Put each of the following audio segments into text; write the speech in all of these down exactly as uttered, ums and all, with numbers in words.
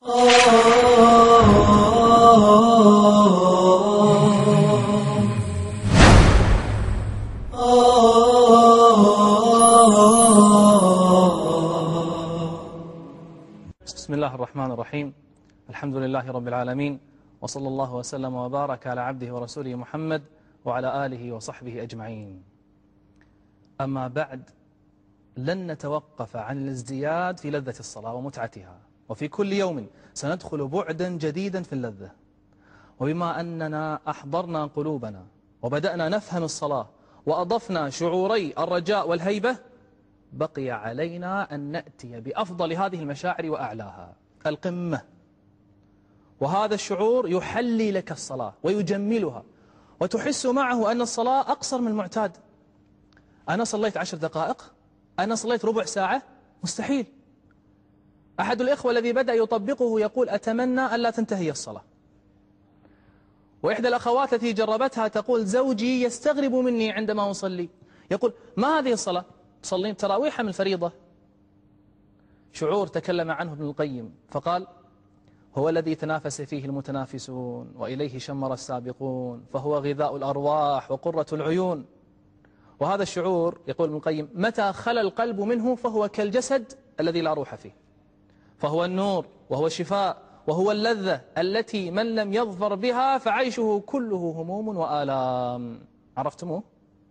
بسم الله الرحمن الرحيم. الحمد لله رب العالمين، وصلى الله وسلم وبارك على عبده ورسوله محمد وعلى آله وصحبه أجمعين. أما بعد، لن نتوقف عن الازدياد في لذة الصلاة ومتعتها، وفي كل يوم سندخل بعدا جديدا في اللذة. وبما أننا أحضرنا قلوبنا وبدأنا نفهم الصلاة وأضفنا شعوري الرجاء والهيبة، بقي علينا أن نأتي بأفضل هذه المشاعر وأعلاها، القمة. وهذا الشعور يحلي لك الصلاة ويجملها، وتحس معه أن الصلاة أقصر من المعتاد. أنا صليت عشر دقائق، أنا صليت ربع ساعة، مستحيل. أحد الإخوة الذي بدأ يطبقه يقول: أتمنى أن لا تنتهي الصلاة. وإحدى الأخوات التي جربتها تقول: زوجي يستغرب مني عندما أصلي، يقول: ما هذه الصلاة؟ تصلين تراويح من الفريضة؟ شعور تكلم عنه ابن القيم فقال: هو الذي تنافس فيه المتنافسون وإليه شمر السابقون، فهو غذاء الأرواح وقرة العيون. وهذا الشعور، يقول ابن القيم، متى خلى القلب منه فهو كالجسد الذي لا روح فيه، فهو النور وهو الشفاء وهو اللذة التي من لم يظفر بها فعيشه كله هموم وآلام. عرفتموه؟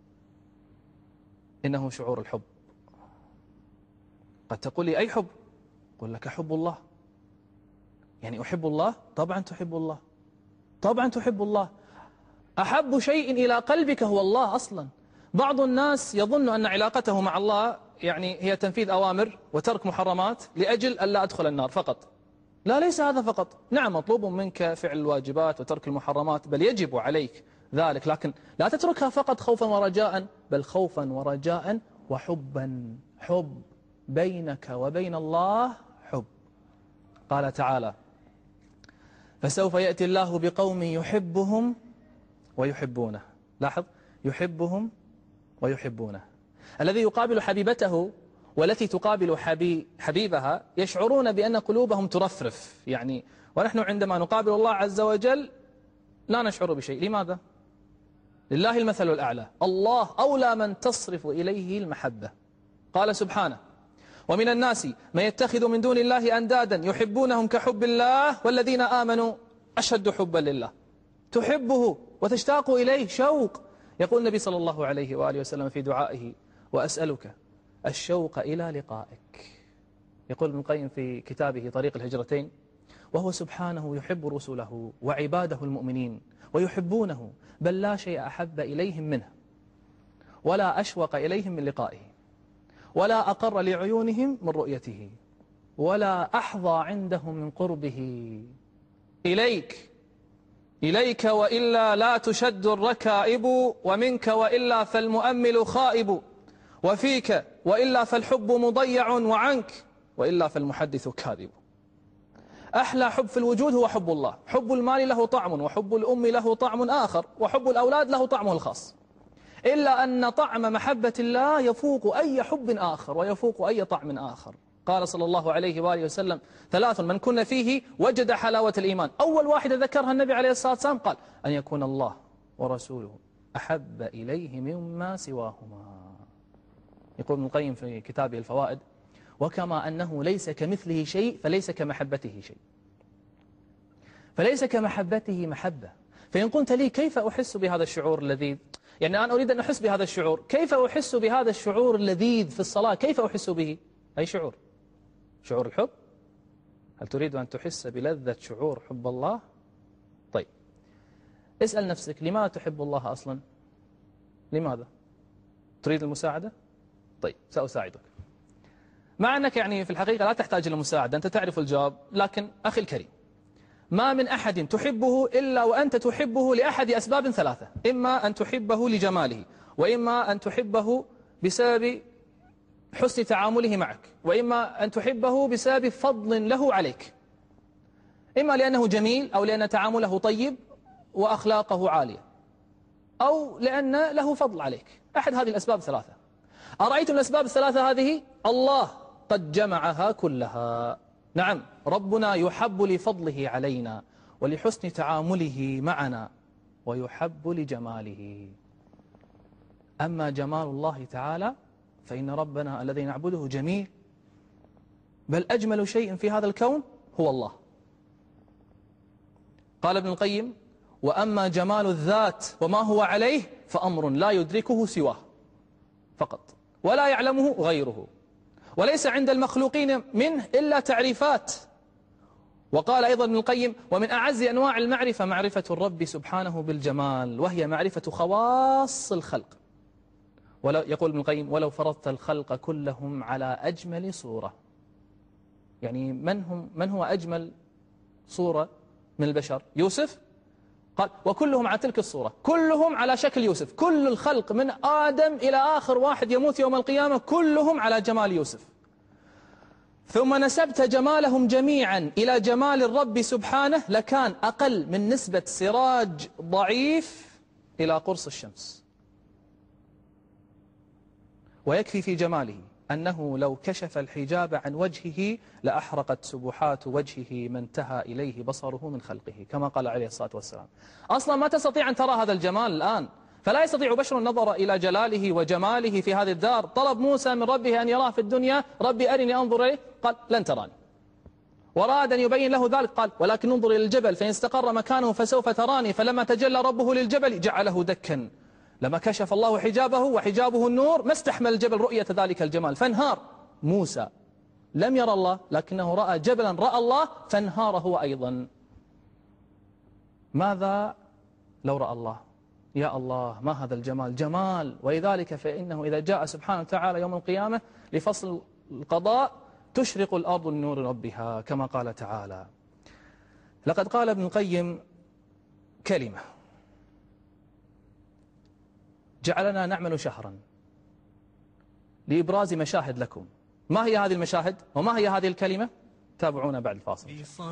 إنه شعور الحب. قد تقول لي: أي حب؟ قل لك: حب الله. يعني أحب الله؟ طبعا تحب الله، طبعا تحب الله. أحب شيء إلى قلبك هو الله أصلا. بعض الناس يظن أن علاقته مع الله يعني هي تنفيذ أوامر وترك محرمات لأجل أن لا أدخل النار فقط. لا، ليس هذا فقط. نعم، مطلوب منك فعل الواجبات وترك المحرمات، بل يجب عليك ذلك، لكن لا تتركها فقط خوفا ورجاء، بل خوفا ورجاء وحبا. حب بينك وبين الله، حب. قال تعالى: فسوف يأتي الله بقوم يحبهم ويحبونه. لاحظ، يحبهم ويحبونه. الذي يقابل حبيبته والتي تقابل حبي حبيبها يشعرون بأن قلوبهم ترفرف. يعني ونحن عندما نقابل الله عز وجل لا نشعر بشيء. لماذا؟ لله المثل الأعلى. الله أولى من تصرف إليه المحبة. قال سبحانه: ومن الناس من يتخذ من دون الله أندادا يحبونهم كحب الله والذين آمنوا أشد حبا لله. تحبه وتشتاق إليه شوق. يقول النبي صلى الله عليه وآله وسلم في دعائه: وأسألك الشوق إلى لقائك. يقول ابن القيم في كتابه طريق الهجرتين: وهو سبحانه يحب رسله وعباده المؤمنين ويحبونه، بل لا شيء أحب إليهم منه، ولا أشوق إليهم من لقائه، ولا أقر لعيونهم من رؤيته، ولا أحظى عندهم من قربه. إليك إليك وإلا لا تشد الركائب، ومنك وإلا فالمؤمل خائب، وفيك وإلا فالحب مضيع، وعنك وإلا فالمحدث كاذب. أحلى حب في الوجود هو حب الله. حب المال له طعم، وحب الأم له طعم آخر، وحب الأولاد له طعمه الخاص، إلا أن طعم محبة الله يفوق أي حب آخر ويفوق أي طعم آخر. قال صلى الله عليه وآله وسلم: ثلاث من كن فيه وجد حلاوة الإيمان. أول واحدة ذكرها النبي عليه الصلاة والسلام قال: أن يكون الله ورسوله أحب إليه مما سواهما. يقول ابن القيم في كتابه الفوائد: وكما أنه ليس كمثله شيء فليس كمحبته شيء. فليس كمحبته محبة. فإن قلت لي: كيف أحس بهذا الشعور اللذيذ؟ يعني أنا أريد أن أحس بهذا الشعور. كيف أحس بهذا الشعور اللذيذ في الصلاة؟ كيف أحس به؟ أي شعور؟ شعور الحب؟ هل تريد أن تحس بلذة شعور حب الله؟ طيب، اسأل نفسك: لماذا تحب الله أصلا؟ لماذا؟ تريد المساعدة؟ طيب، سأساعدك. مع أنك يعني في الحقيقة لا تحتاج إلى المساعدة، أنت تعرف الجواب. لكن أخي الكريم، ما من أحد تحبه إلا وأنت تحبه لأحد أسباب ثلاثة: إما أن تحبه لجماله، وإما أن تحبه بسبب حسن تعامله معك، وإما أن تحبه بسبب فضل له عليك. إما لأنه جميل، أو لأن تعامله طيب وأخلاقه عالية، أو لأن له فضل عليك. أحد هذه الأسباب الثلاثة. أرأيتم الأسباب الثلاثة هذه؟ الله قد جمعها كلها. نعم، ربنا يحب لفضله علينا ولحسن تعامله معنا، ويحب لجماله. أما جمال الله تعالى فإن ربنا الذي نعبده جميل، بل أجمل شيء في هذا الكون هو الله. قال ابن القيم: وأما جمال الذات وما هو عليه فأمر لا يدركه سواه فقط، ولا يعلمه غيره، وليس عند المخلوقين منه إلا تعريفات. وقال أيضا ابن القيم: ومن أعز أنواع المعرفة معرفة الرب سبحانه بالجمال، وهي معرفة خواص الخلق. ولو يقول ابن القيم: ولو فرضت الخلق كلهم على أجمل صورة، يعني من هم من هو أجمل صورة من البشر؟ يوسف. قال: وكلهم على تلك الصورة، كلهم على شكل يوسف، كل الخلق من آدم إلى آخر واحد يموت يوم القيامة كلهم على جمال يوسف. ثم نسبت جمالهم جميعا إلى جمال الرب سبحانه، لكان أقل من نسبة سراج ضعيف إلى قرص الشمس. ويكفي في جماله أنه لو كشف الحجاب عن وجهه لأحرقت سبحات وجهه ما انتهى إليه بصره من خلقه، كما قال عليه الصلاة والسلام. أصلا ما تستطيع أن ترى هذا الجمال الآن، فلا يستطيع بشر النظر إلى جلاله وجماله في هذه الدار. طلب موسى من ربه أن يراه في الدنيا: ربي أرني أنظر إليه، قال: لن تراني. وراد أن يبين له ذلك، قال: ولكن انظر إلى الجبل فإن استقر مكانه فسوف تراني. فلما تجلى ربه للجبل جعله دكا. لما كشف الله حجابه وحجابه النور ما استحمل الجبل رؤية ذلك الجمال فانهار. موسى لم يرى الله، لكنه رأى جبلا رأى الله فانهار هو أيضا. ماذا لو رأى الله؟ يا الله، ما هذا الجمال، جمال. ولذلك فإنه إذا جاء سبحانه وتعالى يوم القيامة لفصل القضاء تشرق الأرض من نور ربها، كما قال تعالى. لقد قال ابن القيم كلمة جعلنا نعمل شهرا لإبراز مشاهد لكم. ما هي هذه المشاهد وما هي هذه الكلمة؟ تابعونا بعد الفاصل.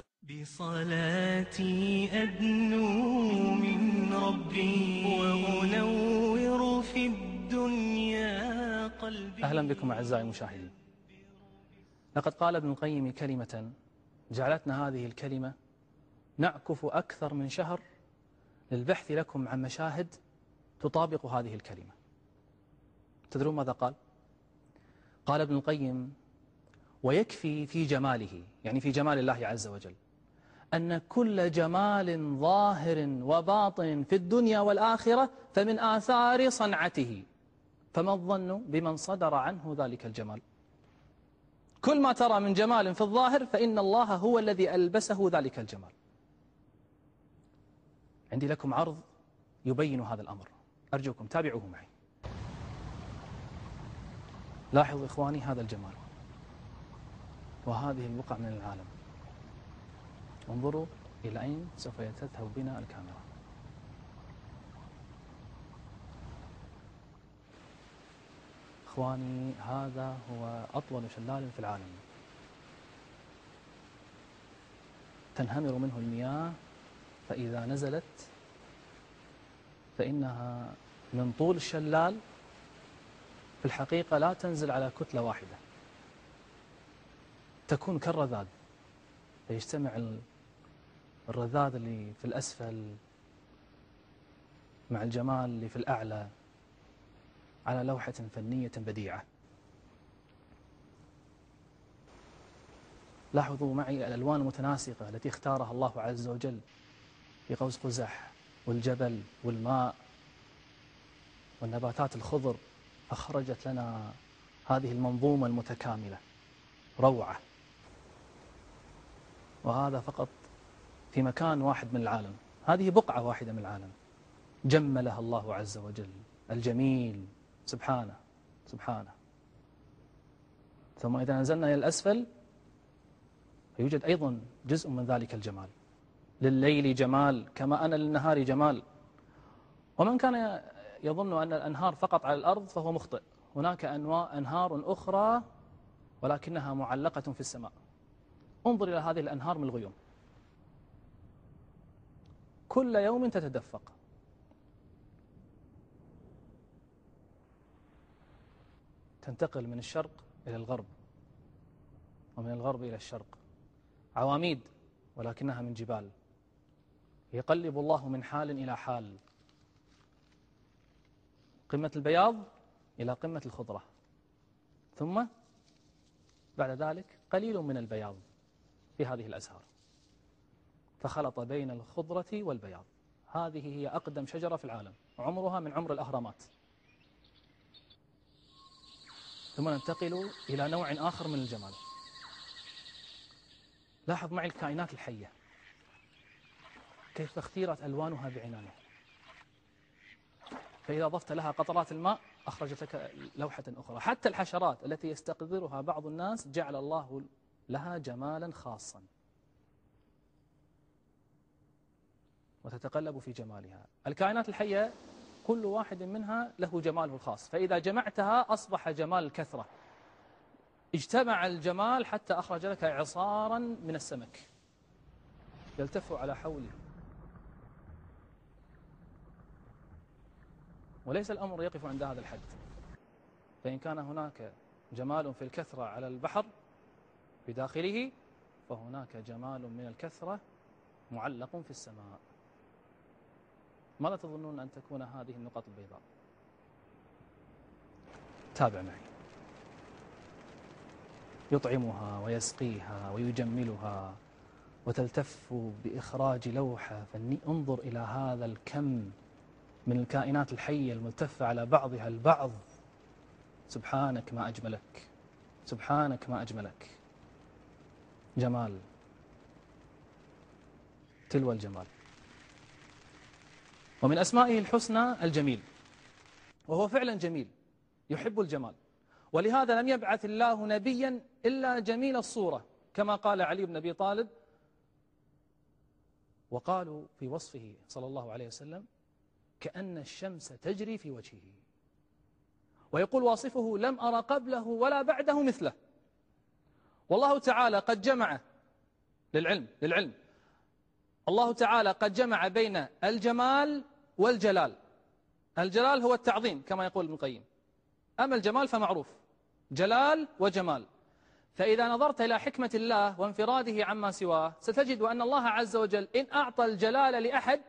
بصلاتي أدنو من ربي وأنور في الدنيا قلبي. أهلا بكم أعزائي المشاهدين. لقد قال ابن القيم كلمة جعلتنا هذه الكلمة نعكف أكثر من شهر للبحث لكم عن مشاهد تطابق هذه الكلمة. تدرون ماذا قال؟ قال ابن القيم: ويكفي في جماله، يعني في جمال الله عز وجل، أن كل جمال ظاهر وباطن في الدنيا والآخرة فمن آثار صنعته، فما الظن بمن صدر عنه ذلك الجمال؟ كل ما ترى من جمال في الظاهر فإن الله هو الذي ألبسه ذلك الجمال. عندي لكم عرض يبين هذا الأمر، أرجوكم تابعوه معي. لاحظوا إخواني هذا الجمال وهذه البقع من العالم. انظروا إلى أين سوف تذهب بنا الكاميرا. إخواني هذا هو أطول شلال في العالم، تنهمر منه المياه، فإذا نزلت فإنها من طول الشلال في الحقيقة لا تنزل على كتلة واحدة، تكون كالرذاذ، فيجتمع الرذاذ اللي في الأسفل مع الجمال اللي في الأعلى على لوحة فنية بديعة. لاحظوا معي الألوان المتناسقة التي اختارها الله عز وجل في قوس قزح والجبل والماء والنباتات الخضر، فخرجت لنا هذه المنظومة المتكاملة روعة. وهذا فقط في مكان واحد من العالم، هذه بقعة واحدة من العالم جملها الله عز وجل الجميل سبحانه سبحانه. ثم إذا نزلنا إلى الأسفل فيوجد أيضا جزء من ذلك الجمال. لليل جمال كما أن للنهار جمال. ومن كان يظن أن الأنهار فقط على الأرض فهو مخطئ، هناك أنواع أنهار أخرى ولكنها معلقة في السماء. انظر إلى هذه الأنهار من الغيوم، كل يوم تتدفق، تنتقل من الشرق إلى الغرب ومن الغرب إلى الشرق، عواميد ولكنها من جبال، يقلب الله من حال إلى حال، قمة البياض إلى قمة الخضرة، ثم بعد ذلك قليل من البياض في هذه الأزهار، فخلط بين الخضرة والبياض. هذه هي أقدم شجرة في العالم، عمرها من عمر الأهرامات. ثم ننتقل إلى نوع آخر من الجمال. لاحظ معي الكائنات الحية كيف اختيرت ألوانها بعناية، فإذا ضفت لها قطرات الماء أخرجت لك لوحة أخرى. حتى الحشرات التي يستقذرها بعض الناس جعل الله لها جمالا خاصا وتتقلب في جمالها. الكائنات الحية كل واحد منها له جماله الخاص، فإذا جمعتها أصبح جمال الكثرة، اجتمع الجمال حتى أخرج لك عصارا من السمك يلتف على حوله. وليس الأمر يقف عند هذا الحد، فإن كان هناك جمال في الكثرة على البحر بداخله، فهناك جمال من الكثرة معلق في السماء. ماذا تظنون أن تكون هذه النقاط البيضاء؟ تابع معي. يطعمها ويسقيها ويجملها وتلتف بإخراج لوحة. فانظر إلى هذا الكم من الكائنات الحية الملتفة على بعضها البعض. سبحانك ما أجملك، سبحانك ما أجملك. جمال تلو الجمال. ومن أسمائه الحسنى الجميل، وهو فعلا جميل يحب الجمال، ولهذا لم يبعث الله نبيا إلا جميل الصورة، كما قال علي بن أبي طالب. وقالوا في وصفه صلى الله عليه وسلم كأن الشمس تجري في وجهه. ويقول واصفه لم أرى قبله ولا بعده مثله. والله تعالى قد جمع للعلم للعلم الله تعالى قد جمع بين الجمال والجلال. الجلال هو التعظيم كما يقول ابن القيم، أما الجمال فمعروف، جلال وجمال. فإذا نظرت إلى حكمة الله وانفراده عما سواه ستجد أن الله عز وجل إن أعطى الجلال لأحد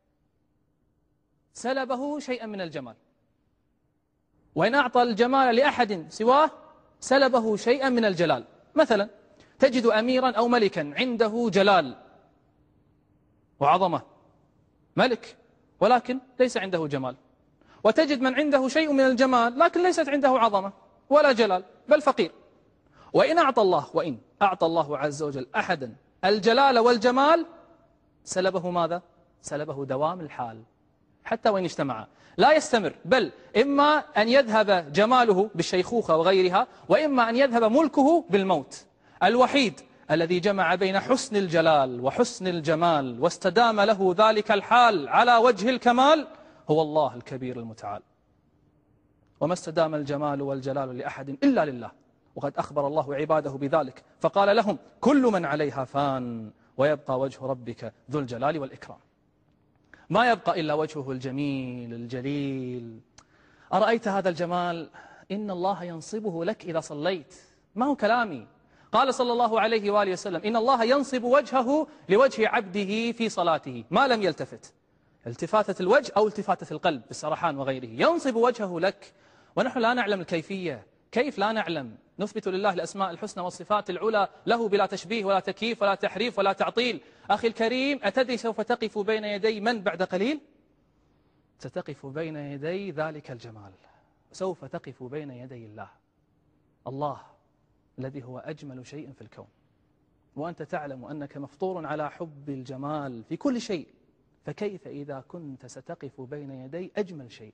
سلبه شيئا من الجمال، وإن أعطى الجمال لأحد سواه سلبه شيئا من الجلال. مثلا تجد أميرا أو ملكا عنده جلال وعظمة، ملك ولكن ليس عنده جمال، وتجد من عنده شيء من الجمال لكن ليست عنده عظمة ولا جلال بل فقير. وإن أعطى الله وإن أعطى الله عز وجل أحدا الجلال والجمال سلبه ماذا؟ سلبه دوام الحال، حتى وإن اجتمع لا يستمر، بل إما أن يذهب جماله بالشيخوخة وغيرها، وإما أن يذهب ملكه بالموت. الوحيد الذي جمع بين حسن الجلال وحسن الجمال واستدام له ذلك الحال على وجه الكمال هو الله الكبير المتعال. وما استدام الجمال والجلال لأحد إلا لله، وقد أخبر الله عباده بذلك فقال لهم كل من عليها فان ويبقى وجه ربك ذو الجلال والإكرام. ما يبقى إلا وجهه الجميل الجليل. أرأيت هذا الجمال؟ إن الله ينصبه لك إذا صليت، ما هو كلامي. قال صلى الله عليه وآله وسلم إن الله ينصب وجهه لوجه عبده في صلاته ما لم يلتفت، التفاتة الوجه أو التفاتة القلب بالسرحان وغيره، ينصب وجهه لك. ونحن لا نعلم الكيفية، كيف لا نعلم؟ نثبت لله الأسماء الحسنى والصفات العلى له بلا تشبيه ولا تكييف ولا تحريف ولا تعطيل. أخي الكريم، أتدري سوف تقف بين يدي من بعد قليل؟ ستقف بين يدي ذلك الجمال، سوف تقف بين يدي الله، الله الذي هو أجمل شيء في الكون، وأنت تعلم أنك مفطور على حب الجمال في كل شيء، فكيف إذا كنت ستقف بين يدي أجمل شيء؟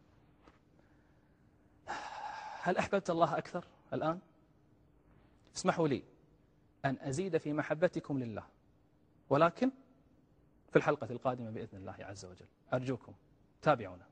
هل أحببت الله أكثر الآن؟ اسمحوا لي أن أزيد في محبتكم لله، ولكن في الحلقة القادمة بإذن الله عز وجل. أرجوكم تابعونا.